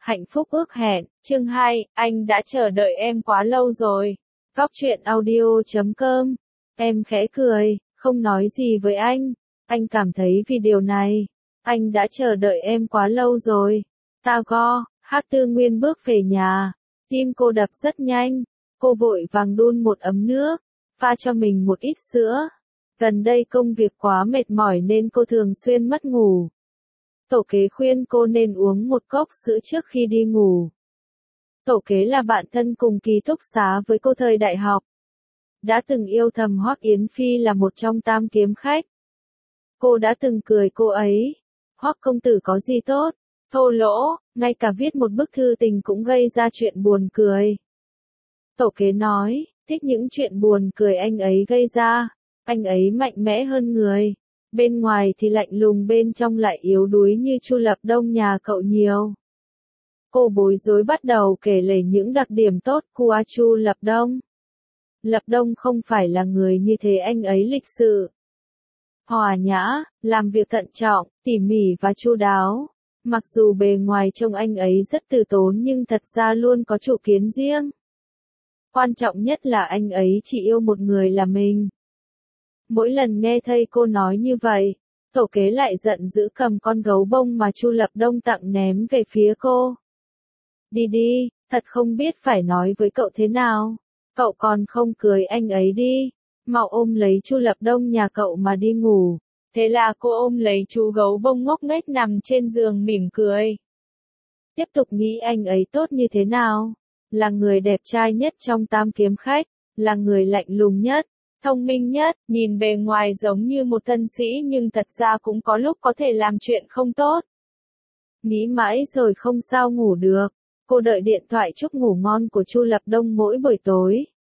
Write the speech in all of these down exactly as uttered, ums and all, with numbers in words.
Hạnh phúc ước hẹn, chương hai, anh đã chờ đợi em quá lâu rồi. Góc truyện audio chấm com. Em khẽ cười, không nói gì với anh. Anh cảm thấy vì điều này, anh đã chờ đợi em quá lâu rồi. Ta go, Hắc Tư Nguyên bước về nhà. Tim cô đập rất nhanh. Cô vội vàng đun một ấm nước, pha cho mình một ít sữa. Gần đây công việc quá mệt mỏi nên cô thường xuyên mất ngủ. Tổ kế khuyên cô nên uống một cốc sữa trước khi đi ngủ. Tổ kế là bạn thân cùng ký túc xá với cô thời đại học. Đã từng yêu thầm Hoắc Yến Phi là một trong tam kiếm khách. Cô đã từng cười cô ấy. Hoắc công tử có gì tốt, thô lỗ, ngay cả viết một bức thư tình cũng gây ra chuyện buồn cười. Tổ kế nói, thích những chuyện buồn cười anh ấy gây ra. Anh ấy mạnh mẽ hơn người. Bên ngoài thì lạnh lùng, bên trong lại yếu đuối như Chu Lập Đông nhà cậu nhiều. Cô bối rối bắt đầu kể lể những đặc điểm tốt của Chu Lập Đông. Lập Đông không phải là người như thế, anh ấy lịch sự, hòa nhã, làm việc thận trọng, tỉ mỉ và chu đáo. Mặc dù bề ngoài trông anh ấy rất từ tốn nhưng thật ra luôn có chủ kiến riêng. Quan trọng nhất là anh ấy chỉ yêu một người là mình. Mỗi lần nghe thầy cô nói như vậy, tổ kế lại giận dữ cầm con gấu bông mà Chu Lập Đông tặng ném về phía cô. Đi đi, thật không biết phải nói với cậu thế nào. Cậu còn không cười anh ấy đi. Mau ôm lấy Chu Lập Đông nhà cậu mà đi ngủ. Thế là cô ôm lấy chú gấu bông ngốc nghếch nằm trên giường mỉm cười. Tiếp tục nghĩ anh ấy tốt như thế nào. Là người đẹp trai nhất trong tam kiếm khách. Là người lạnh lùng nhất, thông minh nhất, nhìn bề ngoài giống như một thân sĩ nhưng thật ra cũng có lúc có thể làm chuyện không tốt. Nghĩ mãi rồi không sao ngủ được. Cô đợi điện thoại chúc ngủ ngon của Chu Lập Đông mỗi buổi tối.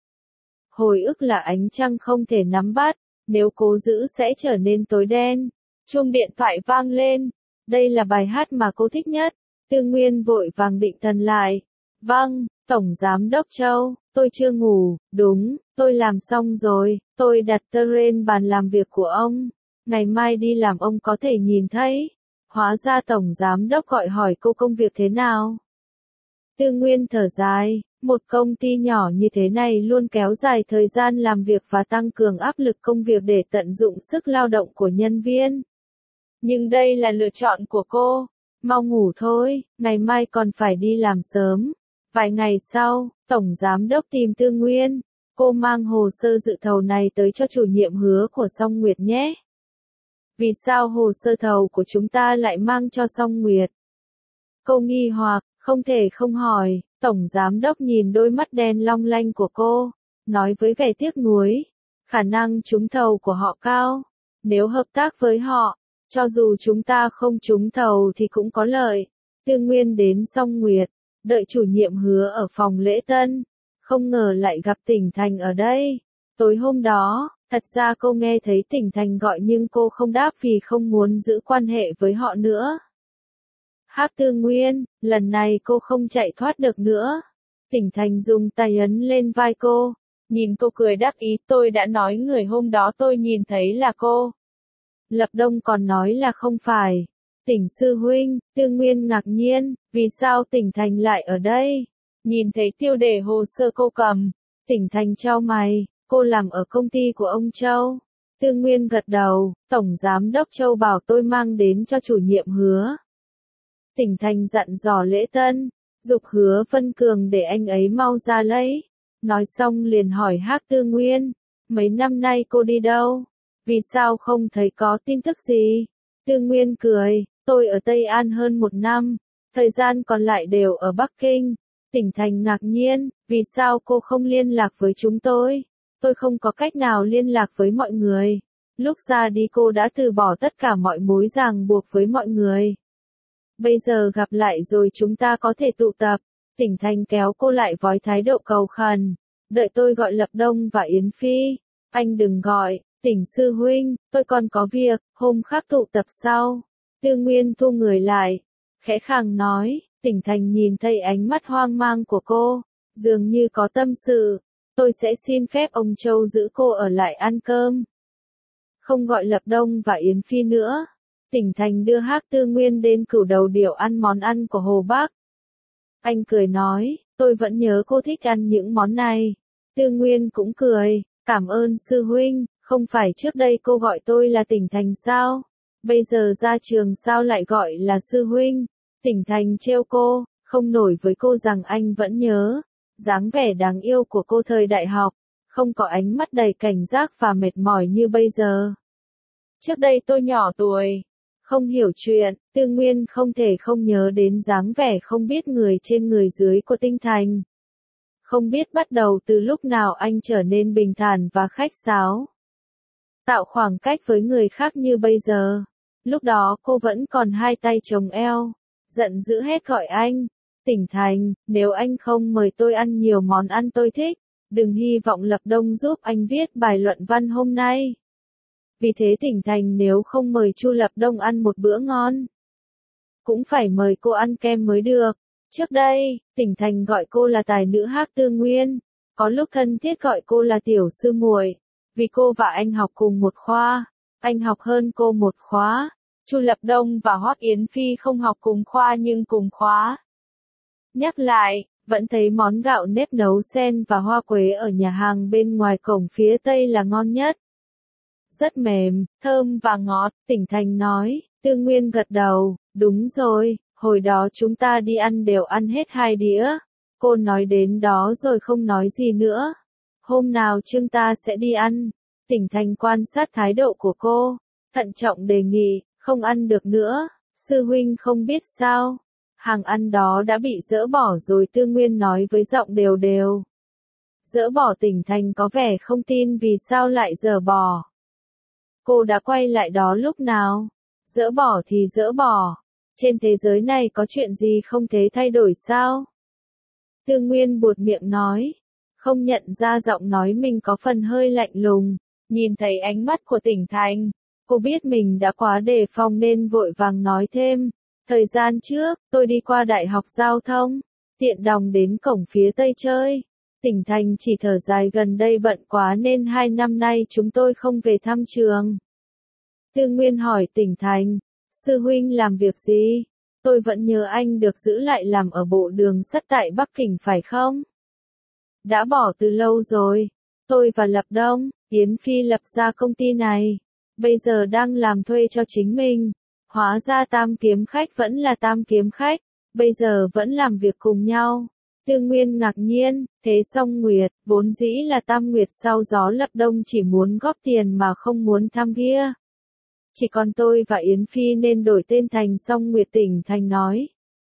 Hồi ức là ánh trăng không thể nắm bắt, nếu cố giữ sẽ trở nên tối đen. Chuông điện thoại vang lên. Đây là bài hát mà cô thích nhất. Tư Nguyên vội vàng định thần lại. Vâng, Tổng Giám Đốc Châu, tôi chưa ngủ. Đúng, tôi làm xong rồi. Tôi đặt tơ lên bàn làm việc của ông. Ngày mai đi làm ông có thể nhìn thấy. Hóa ra Tổng Giám Đốc gọi hỏi cô công việc thế nào. Tư Nguyên thở dài, một công ty nhỏ như thế này luôn kéo dài thời gian làm việc và tăng cường áp lực công việc để tận dụng sức lao động của nhân viên. Nhưng đây là lựa chọn của cô. Mau ngủ thôi, ngày mai còn phải đi làm sớm. Vài ngày sau, Tổng Giám Đốc tìm Tư Nguyên. Cô mang hồ sơ dự thầu này tới cho chủ nhiệm Hứa của Song Nguyệt nhé. Vì sao hồ sơ thầu của chúng ta lại mang cho Song Nguyệt? Cô nghi hoặc, không thể không hỏi. Tổng Giám Đốc nhìn đôi mắt đen long lanh của cô, nói với vẻ tiếc nuối. Khả năng trúng thầu của họ cao. Nếu hợp tác với họ, cho dù chúng ta không trúng thầu thì cũng có lợi. Tư Nguyên đến Song Nguyệt, đợi chủ nhiệm Hứa ở phòng lễ tân. Không ngờ lại gặp Tỉnh Thành ở đây. Tối hôm đó, thật ra cô nghe thấy Tỉnh Thành gọi nhưng cô không đáp vì không muốn giữ quan hệ với họ nữa. Hắc Tư Nguyên, lần này cô không chạy thoát được nữa. Tỉnh Thành dùng tay ấn lên vai cô, nhìn cô cười đắc ý, tôi đã nói người hôm đó tôi nhìn thấy là cô. Lập Đông còn nói là không phải. Tỉnh sư huynh, Tư Nguyên ngạc nhiên, vì sao Tỉnh Thành lại ở đây? Nhìn thấy tiêu đề hồ sơ cô cầm, Tỉnh Thành chau mày, cô làm ở công ty của ông Châu. Tư Nguyên gật đầu, Tổng Giám Đốc Châu bảo tôi mang đến cho chủ nhiệm Hứa. Tỉnh Thành dặn dò lễ tân, giục Hứa Vân Cường để anh ấy mau ra lấy. Nói xong liền hỏi Hắc Tư Nguyên, mấy năm nay cô đi đâu? Vì sao không thấy có tin tức gì? Tư Nguyên cười, tôi ở Tây An hơn một năm, thời gian còn lại đều ở Bắc Kinh. Tỉnh Thành ngạc nhiên, vì sao cô không liên lạc với chúng tôi? Tôi không có cách nào liên lạc với mọi người. Lúc ra đi cô đã từ bỏ tất cả mọi mối ràng buộc với mọi người. Bây giờ gặp lại rồi chúng ta có thể tụ tập. Tỉnh Thành kéo cô lại với thái độ cầu khẩn. Đợi tôi gọi Lập Đông và Yến Phi. Anh đừng gọi, Tỉnh sư huynh, tôi còn có việc, hôm khác tụ tập sau. Tư Nguyên thu người lại, khẽ khàng nói. Tỉnh Thành nhìn thấy ánh mắt hoang mang của cô, dường như có tâm sự. Tôi sẽ xin phép ông Châu giữ cô ở lại ăn cơm. Không gọi Lập Đông và Yến Phi nữa. Tỉnh Thành đưa Hắc Tư Nguyên đến Cửu Đầu Điểu ăn món ăn của Hồ Bắc. Anh cười nói, tôi vẫn nhớ cô thích ăn những món này. Tư Nguyên cũng cười, cảm ơn sư huynh, không phải trước đây cô gọi tôi là Tỉnh Thành sao? Bây giờ ra trường sao lại gọi là sư huynh? Tỉnh Thành trêu cô, không nổi với cô rằng anh vẫn nhớ. Dáng vẻ đáng yêu của cô thời đại học, không có ánh mắt đầy cảnh giác và mệt mỏi như bây giờ. Trước đây tôi nhỏ tuổi, không hiểu chuyện, Tư Nguyên không thể không nhớ đến dáng vẻ không biết người trên người dưới của Tinh Thành. Không biết bắt đầu từ lúc nào anh trở nên bình thản và khách sáo. Tạo khoảng cách với người khác như bây giờ. Lúc đó cô vẫn còn hai tay chống eo, giận dữ hét gọi anh. Tỉnh Thành, nếu anh không mời tôi ăn nhiều món ăn tôi thích, đừng hy vọng Lập Đông giúp anh viết bài luận văn hôm nay. Vì thế Tỉnh Thành nếu không mời Chu Lập Đông ăn một bữa ngon, cũng phải mời cô ăn kem mới được. Trước đây, Tỉnh Thành gọi cô là tài nữ hát Tư Nguyên, có lúc thân thiết gọi cô là tiểu sư muội, vì cô và anh học cùng một khoa, anh học hơn cô một khóa. Chu Lập Đông và Hoắc Yến Phi không học cùng khoa nhưng cùng khóa. Nhắc lại, vẫn thấy món gạo nếp nấu sen và hoa quế ở nhà hàng bên ngoài cổng phía tây là ngon nhất. Rất mềm, thơm và ngọt, Tỉnh Thành nói. Tư Nguyên gật đầu, đúng rồi, hồi đó chúng ta đi ăn đều ăn hết hai đĩa. Cô nói đến đó rồi không nói gì nữa. Hôm nào chúng ta sẽ đi ăn. Tỉnh Thành quan sát thái độ của cô, thận trọng đề nghị, không ăn được nữa, sư huynh không biết sao. Hàng ăn đó đã bị dỡ bỏ rồi, Tư Nguyên nói với giọng đều đều. Dỡ bỏ? Tỉnh Thành có vẻ không tin vì sao lại dỡ bỏ. Cô đã quay lại đó lúc nào? Dỡ bỏ thì dỡ bỏ. Trên thế giới này có chuyện gì không thể thay đổi sao? Tư Nguyên buột miệng nói. Không nhận ra giọng nói mình có phần hơi lạnh lùng. Nhìn thấy ánh mắt của Tỉnh Thành, cô biết mình đã quá đề phòng nên vội vàng nói thêm. Thời gian trước, tôi đi qua Đại học Giao thông, tiện đòng đến cổng phía tây chơi. Tỉnh Thành chỉ thở dài, gần đây bận quá nên hai năm nay chúng tôi không về thăm trường. Tư Nguyên hỏi Tỉnh Thành, sư huynh làm việc gì? Tôi vẫn nhớ anh được giữ lại làm ở bộ đường sắt tại Bắc Kinh phải không? Đã bỏ từ lâu rồi. Tôi và Lập Đông, Yến Phi lập ra công ty này. Bây giờ đang làm thuê cho chính mình. Hóa ra Tam Kiếm Khách vẫn là Tam Kiếm Khách. Bây giờ vẫn làm việc cùng nhau. Tư Nguyên ngạc nhiên, thế Song Nguyệt, vốn dĩ là Tam Nguyệt sau gió Lập Đông chỉ muốn góp tiền mà không muốn tham kia. Chỉ còn tôi và Yến Phi nên đổi tên thành Song Nguyệt. Tỉnh Thành nói.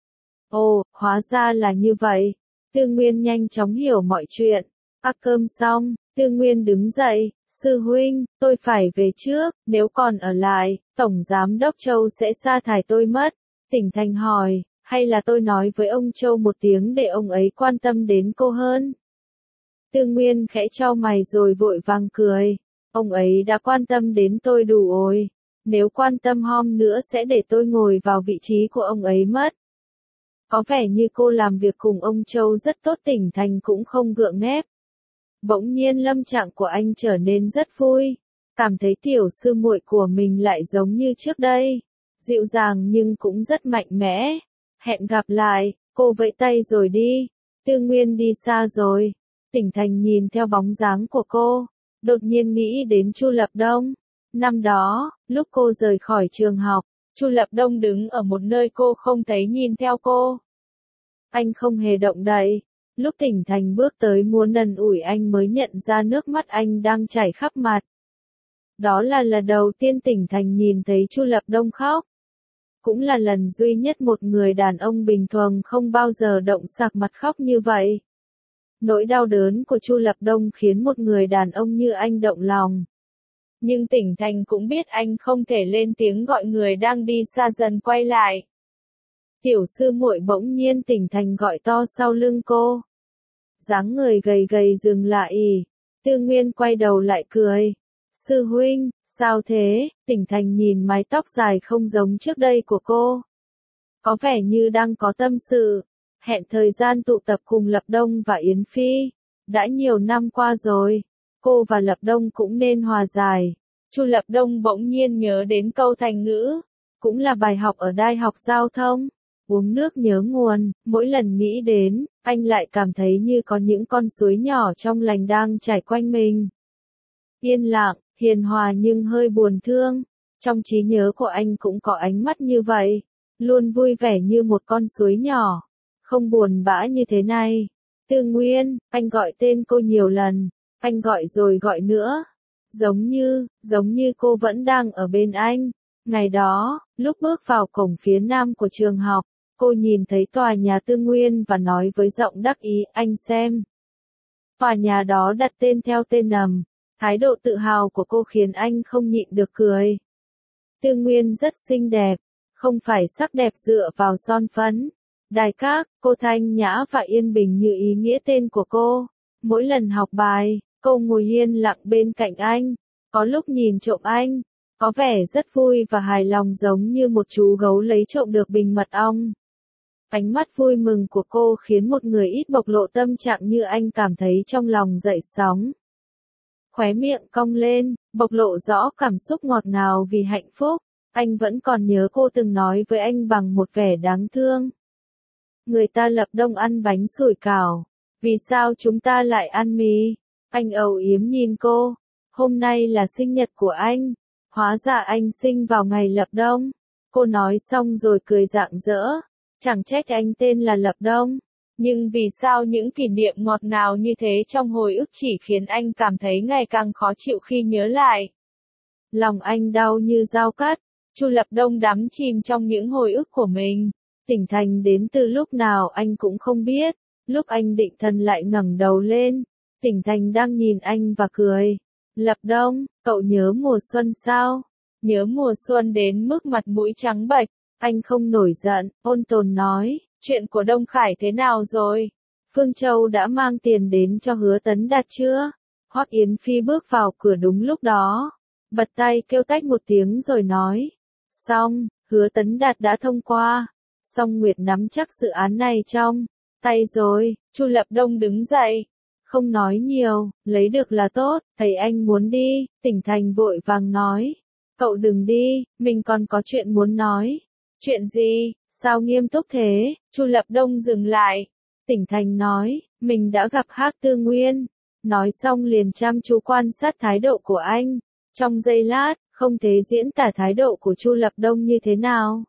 Ồ, hóa ra là như vậy. Tư Nguyên nhanh chóng hiểu mọi chuyện. Ăn cơm xong, Tư Nguyên đứng dậy, sư huynh, tôi phải về trước, nếu còn ở lại, Tổng Giám đốc Châu sẽ sa thải tôi mất. Tỉnh Thành hỏi, hay là tôi nói với ông Châu một tiếng để ông ấy quan tâm đến cô hơn? Tư Nguyên khẽ chau mày rồi vội vàng cười. Ông ấy đã quan tâm đến tôi đủ rồi. Nếu quan tâm hom nữa sẽ để tôi ngồi vào vị trí của ông ấy mất. Có vẻ như cô làm việc cùng ông Châu rất tốt. Tỉnh Thành cũng không gượng ép. Bỗng nhiên lâm trạng của anh trở nên rất vui. Cảm thấy tiểu sư muội của mình lại giống như trước đây. Dịu dàng nhưng cũng rất mạnh mẽ. Hẹn gặp lại, cô vẫy tay rồi đi. Tư Nguyên đi xa rồi. Tỉnh Thành nhìn theo bóng dáng của cô, đột nhiên nghĩ đến Chu Lập Đông. Năm đó, lúc cô rời khỏi trường học, Chu Lập Đông đứng ở một nơi cô không thấy nhìn theo cô. Anh không hề động đậy. Lúc Tỉnh Thành bước tới muốn nần ủi anh mới nhận ra nước mắt anh đang chảy khắp mặt. Đó là lần đầu tiên Tỉnh Thành nhìn thấy Chu Lập Đông khóc. Cũng là lần duy nhất một người đàn ông bình thường không bao giờ động sạc mặt khóc như vậy. Nỗi đau đớn của Chu Lập Đông khiến một người đàn ông như anh động lòng. Nhưng Tỉnh Thành cũng biết anh không thể lên tiếng gọi người đang đi xa dần quay lại. Tiểu sư muội. Bỗng nhiên Tỉnh Thành gọi to sau lưng cô. Dáng người gầy gầy dừng lại. Tư Nguyên quay đầu lại cười. Sư huynh, sao thế? Tỉnh Thành nhìn mái tóc dài không giống trước đây của cô. Có vẻ như đang có tâm sự. Hẹn thời gian tụ tập cùng Lập Đông và Yến Phi. Đã nhiều năm qua rồi. Cô và Lập Đông cũng nên hòa giải. Chu Lập Đông bỗng nhiên nhớ đến câu thành ngữ. Cũng là bài học ở Đại học Giao thông. uống nước nhớ nguồn, mỗi lần nghĩ đến, anh lại cảm thấy như có những con suối nhỏ trong lành đang chảy quanh mình. Yên lặng, hiền hòa nhưng hơi buồn thương, trong trí nhớ của anh cũng có ánh mắt như vậy, luôn vui vẻ như một con suối nhỏ, không buồn bã như thế này. Tư Nguyên, anh gọi tên cô nhiều lần, anh gọi rồi gọi nữa, giống như, giống như cô vẫn đang ở bên anh. Ngày đó, lúc bước vào cổng phía nam của trường học, cô nhìn thấy tòa nhà Tư Nguyên và nói với giọng đắc ý, anh xem. Tòa nhà đó đặt tên theo tên nằm, thái độ tự hào của cô khiến anh không nhịn được cười. Tư Nguyên rất xinh đẹp, không phải sắc đẹp dựa vào son phấn. Đài các, cô thanh nhã và yên bình như ý nghĩa tên của cô. Mỗi lần học bài, cô ngồi yên lặng bên cạnh anh, có lúc nhìn trộm anh, có vẻ rất vui và hài lòng giống như một chú gấu lấy trộm được bình mật ong. Ánh mắt vui mừng của cô khiến một người ít bộc lộ tâm trạng như anh cảm thấy trong lòng dậy sóng. Khóe miệng cong lên, bộc lộ rõ cảm xúc ngọt ngào vì hạnh phúc. Anh vẫn còn nhớ cô từng nói với anh bằng một vẻ đáng thương. Người ta lập đông ăn bánh sủi cảo, vì sao chúng ta lại ăn mì? Anh âu yếm nhìn cô, hôm nay là sinh nhật của anh, hóa ra anh sinh vào ngày lập đông. Cô nói xong rồi cười rạng rỡ, chẳng trách anh tên là Lập Đông. Nhưng vì sao những kỷ niệm ngọt ngào như thế trong hồi ức chỉ khiến anh cảm thấy ngày càng khó chịu khi nhớ lại? Lòng anh đau như dao cắt, Chu Lập Đông đắm chìm trong những hồi ức của mình. Tỉnh thành đến từ lúc nào anh cũng không biết, lúc anh định thần lại ngẩng đầu lên, Tỉnh thành đang nhìn anh và cười. Lập Đông, cậu nhớ mùa xuân sao? Nhớ mùa xuân đến mức mặt mũi trắng bệch. Anh không nổi giận, ôn tồn nói, chuyện của Đông Khải thế nào rồi? Phương Châu đã mang tiền đến cho Hứa Tấn Đạt chưa? Hoắc Yến Phi bước vào cửa đúng lúc đó, bật tay kêu tách một tiếng rồi nói, xong, Hứa Tấn Đạt đã thông qua, Song Nguyệt nắm chắc dự án này trong tay rồi. Chu Lập Đông đứng dậy, không nói nhiều, lấy được là tốt, thấy anh muốn đi, Tỉnh Thành vội vàng nói, cậu đừng đi, mình còn có chuyện muốn nói. Chuyện gì, sao nghiêm túc thế? Chu Lập Đông dừng lại. Tỉnh Thành nói, mình đã gặp Hắc Tư Nguyên. Nói xong liền chăm chú quan sát thái độ của anh. Trong giây lát, không thể diễn tả thái độ của Chu Lập Đông như thế nào.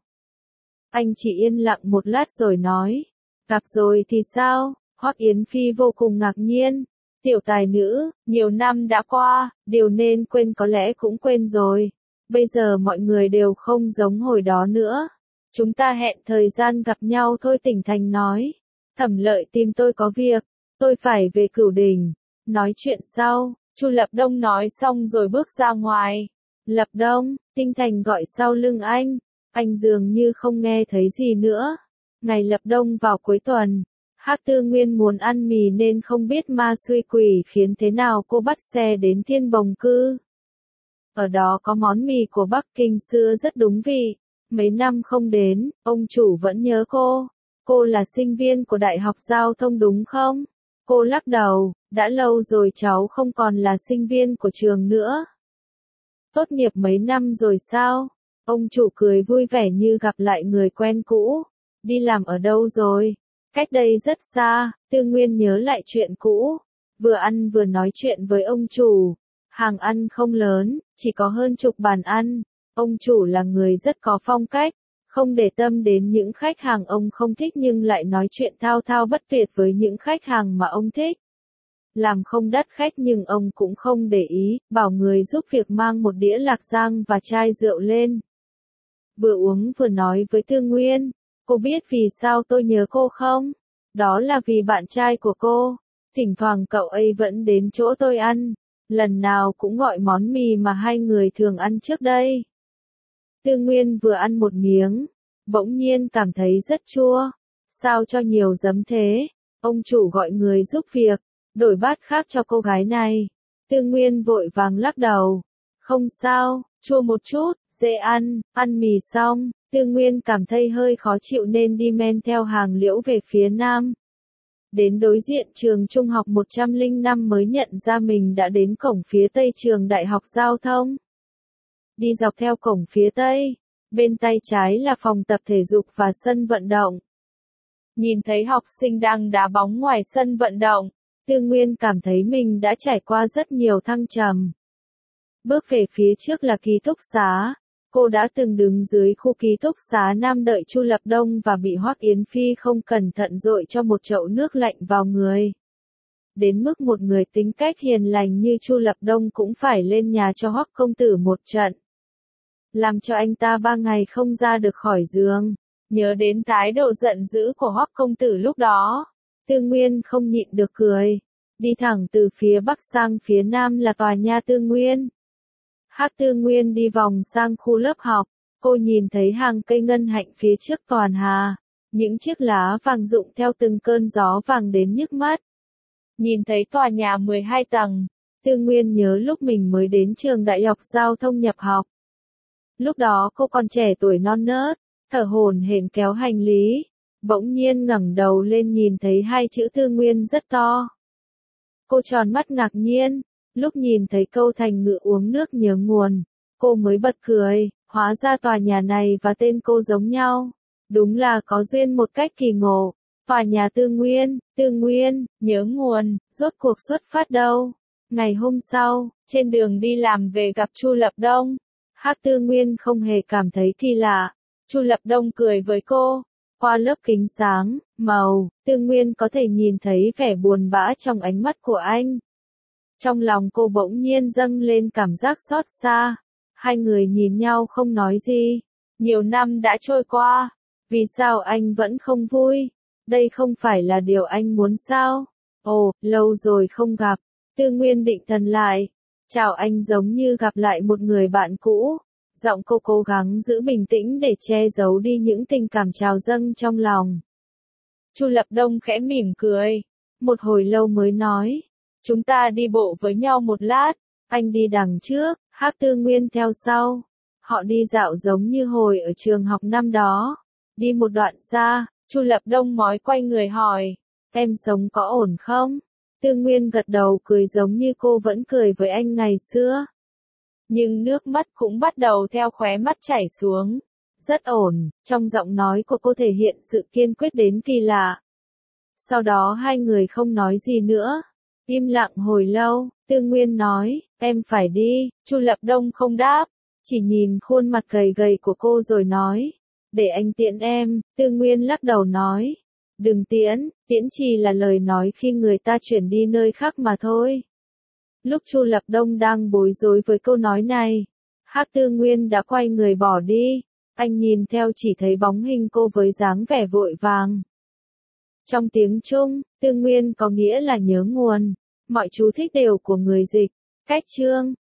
Anh chỉ yên lặng một lát rồi nói, gặp rồi thì sao? Hoắc Yến Phi vô cùng ngạc nhiên. Tiểu tài nữ, nhiều năm đã qua, điều nên quên có lẽ cũng quên rồi. Bây giờ mọi người đều không giống hồi đó nữa. Chúng ta hẹn thời gian gặp nhau thôi. Tỉnh Thành nói. Thẩm Lợi tìm tôi có việc, tôi phải về Cửu Đình. Nói chuyện sau. Chu Lập Đông nói xong rồi bước ra ngoài. Lập Đông, Tinh Thành gọi sau lưng anh. Anh dường như không nghe thấy gì nữa. Ngày Lập Đông vào cuối tuần, Hắc Tư Nguyên muốn ăn mì nên không biết ma xui quỷ khiến thế nào cô bắt xe đến Thiên Bồng Cư. Ở đó có món mì của Bắc Kinh xưa rất đúng vị. Mấy năm không đến, ông chủ vẫn nhớ cô. Cô là sinh viên của Đại học Giao thông đúng không? Cô lắc đầu, đã lâu rồi cháu không còn là sinh viên của trường nữa. Tốt nghiệp mấy năm rồi sao? Ông chủ cười vui vẻ như gặp lại người quen cũ. Đi làm ở đâu rồi? Cách đây rất xa. Tư Nguyên nhớ lại chuyện cũ. Vừa ăn vừa nói chuyện với ông chủ. Hàng ăn không lớn, chỉ có hơn chục bàn ăn. Ông chủ là người rất có phong cách, không để tâm đến những khách hàng ông không thích nhưng lại nói chuyện thao thao bất tuyệt với những khách hàng mà ông thích. Làm không đắt khách nhưng ông cũng không để ý, bảo người giúp việc mang một đĩa lạc giang và chai rượu lên. Vừa uống vừa nói với Tư Nguyên, cô biết vì sao tôi nhớ cô không? Đó là vì bạn trai của cô. Thỉnh thoảng cậu ấy vẫn đến chỗ tôi ăn, lần nào cũng gọi món mì mà hai người thường ăn trước đây. Tư Nguyên vừa ăn một miếng, bỗng nhiên cảm thấy rất chua. Sao cho nhiều giấm thế? Ông chủ gọi người giúp việc, đổi bát khác cho cô gái này. Tư Nguyên vội vàng lắc đầu. Không sao, chua một chút, dễ ăn. Ăn mì xong, Tư Nguyên cảm thấy hơi khó chịu nên đi men theo hàng liễu về phía nam. Đến đối diện trường trung học một trăm lẻ năm mới nhận ra mình đã đến cổng phía tây trường Đại học Giao thông. Đi dọc theo cổng phía tây, Bên tay trái là phòng tập thể dục và sân vận động. Nhìn thấy học sinh đang đá bóng ngoài sân vận động, Tư Nguyên cảm thấy mình đã trải qua rất nhiều thăng trầm. Bước về phía trước là ký túc xá. Cô đã từng đứng dưới khu ký túc xá Nam đợi Chu Lập Đông và bị Hoắc Yến Phi không cẩn thận dội cho một chậu nước lạnh vào người. Đến mức một người tính cách hiền lành như Chu Lập Đông cũng phải lên nhà cho Hoắc công tử một trận. Làm cho anh ta ba ngày không ra được khỏi giường. Nhớ đến thái độ giận dữ của Hoắc công tử lúc đó, Tư Nguyên không nhịn được cười. Đi thẳng từ phía bắc sang phía nam là tòa nhà Tư Nguyên. Hắc Tư Nguyên đi vòng sang khu lớp học, cô nhìn thấy hàng cây ngân hạnh phía trước toàn hà, những chiếc lá vàng rụng theo từng cơn gió vàng đến nhức mắt. Nhìn thấy tòa nhà mười hai tầng, Tư Nguyên nhớ lúc mình mới đến trường đại học giao thông nhập học. Lúc đó cô còn trẻ tuổi non nớt, thở hổn hển kéo hành lý, bỗng nhiên ngẩng đầu lên nhìn thấy hai chữ Tư Nguyên rất to. Cô tròn mắt ngạc nhiên, lúc nhìn thấy câu thành ngữ uống nước nhớ nguồn, cô mới bật cười, hóa ra tòa nhà này và tên cô giống nhau. Đúng là có duyên một cách kỳ ngộ. Tòa nhà Tư Nguyên, Tư Nguyên, nhớ nguồn, rốt cuộc xuất phát đâu. Ngày hôm sau, trên đường đi làm về gặp Chu Lập Đông, Hắc Tư Nguyên không hề cảm thấy kỳ lạ. Chu Lập Đông cười với cô. Qua lớp kính sáng, màu, Tư Nguyên có thể nhìn thấy vẻ buồn bã trong ánh mắt của anh. Trong lòng cô bỗng nhiên dâng lên cảm giác xót xa. Hai người nhìn nhau không nói gì. Nhiều năm đã trôi qua. Vì sao anh vẫn không vui? Đây không phải là điều anh muốn sao? Ồ, lâu rồi không gặp. Tư Nguyên định thần lại. Chào anh giống như gặp lại một người bạn cũ. Giọng cô cố gắng giữ bình tĩnh để che giấu đi những tình cảm trào dâng trong lòng. Chu Lập Đông khẽ mỉm cười. Một hồi lâu mới nói. Chúng ta đi bộ với nhau một lát. Anh đi đằng trước, Hắc Tư Nguyên theo sau. Họ đi dạo giống như hồi ở trường học năm đó. Đi một đoạn xa, Chu Lập Đông mói quay người hỏi. Em sống có ổn không? Tư Nguyên gật đầu cười giống như cô vẫn cười với anh ngày xưa. Nhưng nước mắt cũng bắt đầu theo khóe mắt chảy xuống. Rất ổn, trong giọng nói của cô thể hiện sự kiên quyết đến kỳ lạ. Sau đó hai người không nói gì nữa. Im lặng hồi lâu, Tư Nguyên nói, em phải đi. Chu Lập Đông không đáp, chỉ nhìn khuôn mặt gầy gầy của cô rồi nói, để anh tiễn em. Tư Nguyên lắc đầu nói, đừng tiễn, tiễn chỉ là lời nói khi người ta chuyển đi nơi khác mà thôi. Lúc Chu Lập Đông đang bối rối với câu nói này, Hắc Tư Nguyên đã quay người bỏ đi. Anh nhìn theo chỉ thấy bóng hình cô với dáng vẻ vội vàng. Trong tiếng Trung, Tư Nguyên có nghĩa là nhớ nguồn. Mọi chú thích đều của người dịch. Cách chương